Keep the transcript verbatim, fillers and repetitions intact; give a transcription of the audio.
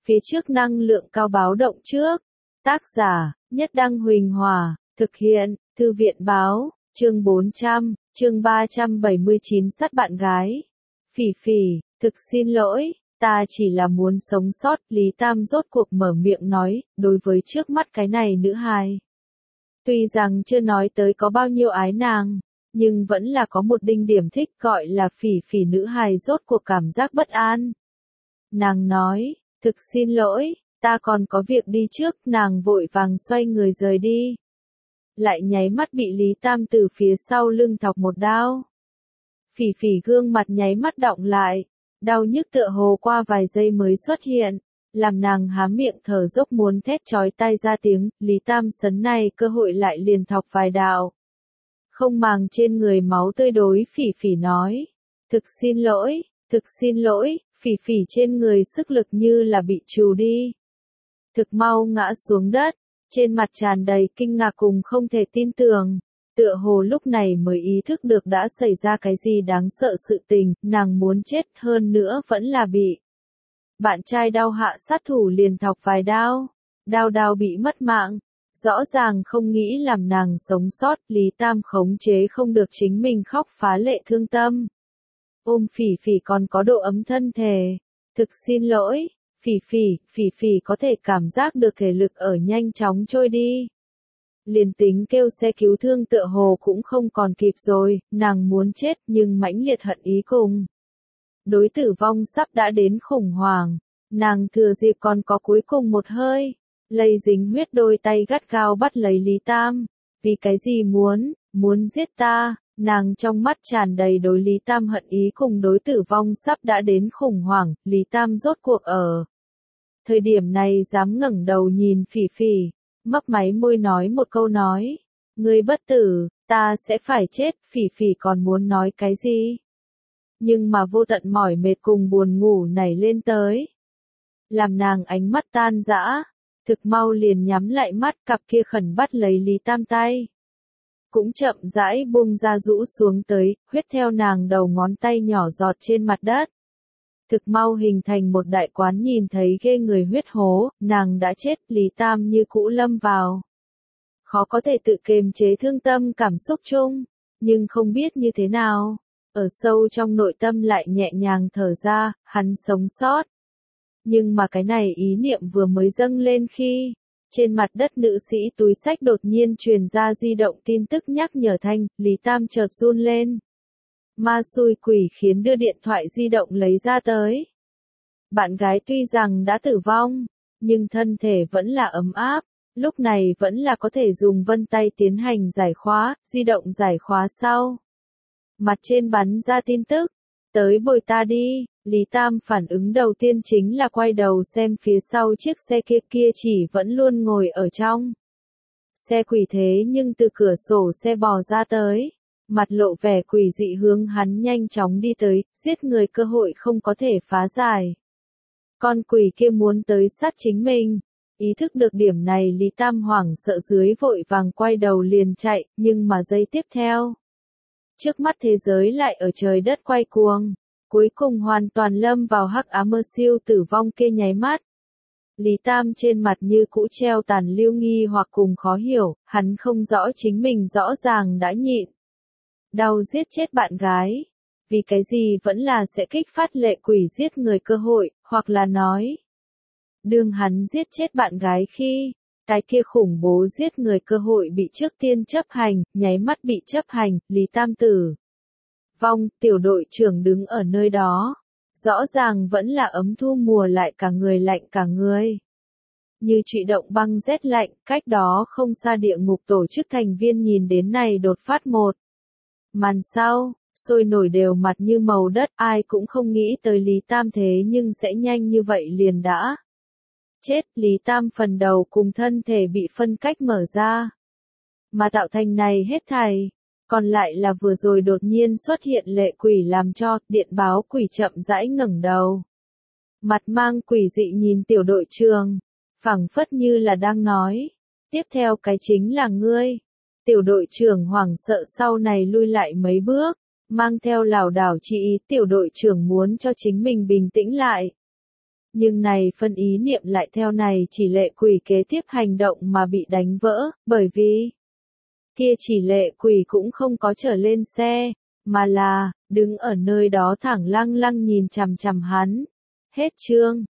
Phía trước năng lượng cao báo động trước. Tác giả, Nhất Đăng Huỳnh Hòa, thực hiện, Thư viện Báo, chương bốn trăm, chương ba trăm bảy mươi chín sát bạn gái. Phỉ phỉ, thực xin lỗi, ta chỉ là muốn sống sót, Lý Tam rốt cuộc mở miệng nói, đối với trước mắt cái này nữ hài. Tuy rằng chưa nói tới có bao nhiêu ái nàng, nhưng vẫn là có một đinh điểm thích gọi là phỉ phỉ nữ hài rốt cuộc cảm giác bất an. Nàng nói, thực xin lỗi, ta còn có việc đi trước, nàng vội vàng xoay người rời đi. Lại nháy mắt bị Lý Tam từ phía sau lưng thọc một đao. Phỉ phỉ gương mặt nháy mắt đọng lại, đau nhức tựa hồ qua vài giây mới xuất hiện, làm nàng há miệng thở dốc muốn thét chói tai ra tiếng, Lý Tam sấn này cơ hội lại liền thọc vài đạo. Không màng trên người máu tươi đối phỉ phỉ nói, thực xin lỗi, thực xin lỗi, phỉ phỉ trên người sức lực như là bị trù đi. Thực mau ngã xuống đất, trên mặt tràn đầy kinh ngạc cùng không thể tin tưởng, tựa hồ lúc này mới ý thức được đã xảy ra cái gì đáng sợ sự tình, nàng muốn chết hơn nữa vẫn là bị. Bạn trai đau hạ sát thủ liền thọc vài đao, đao đao bị mất mạng, rõ ràng không nghĩ làm nàng sống sót, Lý Tam khống chế không được chính mình khóc phá lệ thương tâm. Ôm phỉ phỉ còn có độ ấm thân thể, thực xin lỗi, phỉ phỉ, phỉ phỉ có thể cảm giác được thể lực ở nhanh chóng trôi đi. Liền tính kêu xe cứu thương tựa hồ cũng không còn kịp rồi, nàng muốn chết nhưng mãnh liệt hận ý cùng. Đối tử vong sắp đã đến khủng hoảng, nàng thừa dịp còn có cuối cùng một hơi, lây dính huyết đôi tay gắt gao bắt lấy Lý Tam, vì cái gì muốn, muốn giết ta, nàng trong mắt tràn đầy đối Lý Tam hận ý cùng đối tử vong sắp đã đến khủng hoảng, Lý Tam rốt cuộc ở. Thời điểm này dám ngẩng đầu nhìn phỉ phỉ, mấp máy môi nói một câu nói, ngươi bất tử, ta sẽ phải chết, phỉ phỉ còn muốn nói cái gì? Nhưng mà vô tận mỏi mệt cùng buồn ngủ nảy lên tới. Làm nàng ánh mắt tan rã, thực mau liền nhắm lại mắt, cặp kia khẩn bắt lấy Lý Tam tay. Cũng chậm rãi buông ra rũ xuống tới, huyết theo nàng đầu ngón tay nhỏ giọt trên mặt đất. Thực mau hình thành một đại quán nhìn thấy ghê người huyết hố, nàng đã chết, Lý Tam như cũ lâm vào. Khó có thể tự kiềm chế thương tâm cảm xúc chung, nhưng không biết như thế nào. Ở sâu trong nội tâm lại nhẹ nhàng thở ra, hắn sống sót. Nhưng mà cái này ý niệm vừa mới dâng lên khi, trên mặt đất nữ sĩ túi xách đột nhiên truyền ra di động tin tức nhắc nhở thanh, Lý Tam chợt run lên. Ma xui quỷ khiến đưa điện thoại di động lấy ra tới. Bạn gái tuy rằng đã tử vong, nhưng thân thể vẫn là ấm áp, lúc này vẫn là có thể dùng vân tay tiến hành giải khóa, di động giải khóa sau. Mặt trên bắn ra tin tức, tới bồi ta đi, Lý Tam phản ứng đầu tiên chính là quay đầu xem phía sau chiếc xe kia kia chỉ vẫn luôn ngồi ở trong. Xe quỷ thế nhưng từ cửa sổ xe bò ra tới, mặt lộ vẻ quỷ dị hướng hắn nhanh chóng đi tới, giết người cơ hội không có thể phá giải. Con quỷ kia muốn tới sát chính mình. Ý thức được điểm này Lý Tam hoảng sợ dưới vội vàng quay đầu liền chạy, nhưng mà giây tiếp theo. Trước mắt thế giới lại ở trời đất quay cuồng, cuối cùng hoàn toàn lâm vào hắc ám mơ siêu tử vong kia nháy mắt. Lý Tam trên mặt như cũ treo tàn lưu nghi hoặc cùng khó hiểu, hắn không rõ chính mình rõ ràng đã nhịn. Đau giết chết bạn gái, vì cái gì vẫn là sẽ kích phát lệ quỷ giết người cơ hội, hoặc là nói. Đương hắn giết chết bạn gái khi, cái kia khủng bố giết người cơ hội bị trước tiên chấp hành, nháy mắt bị chấp hành, Lý Tam tử vong, tiểu đội trưởng đứng ở nơi đó. Rõ ràng vẫn là ấm thu mùa lại cả người lạnh cả người. Như trụy động băng rét lạnh, cách đó không xa địa ngục tổ chức thành viên nhìn đến này đột phát một. Màn sau, sôi nổi đều mặt như màu đất, ai cũng không nghĩ tới Lý Tam thế nhưng sẽ nhanh như vậy liền đã. Chết, Lý Tam phần đầu cùng thân thể bị phân cách mở ra. Mà tạo thành này hết thảy, còn lại là vừa rồi đột nhiên xuất hiện lệ quỷ làm cho, điện báo quỷ chậm rãi ngẩng đầu. Mặt mang quỷ dị nhìn tiểu đội trưởng, phảng phất như là đang nói, tiếp theo cái chính là ngươi. Tiểu đội trưởng hoảng sợ sau này lui lại mấy bước, mang theo lảo đảo chỉ ý tiểu đội trưởng muốn cho chính mình bình tĩnh lại. Nhưng này phân ý niệm lại theo này chỉ lệ quỷ kế tiếp hành động mà bị đánh vỡ, bởi vì kia chỉ lệ quỷ cũng không có trở lên xe, mà là đứng ở nơi đó thẳng lăng lăng nhìn chằm chằm hắn. Hết chương.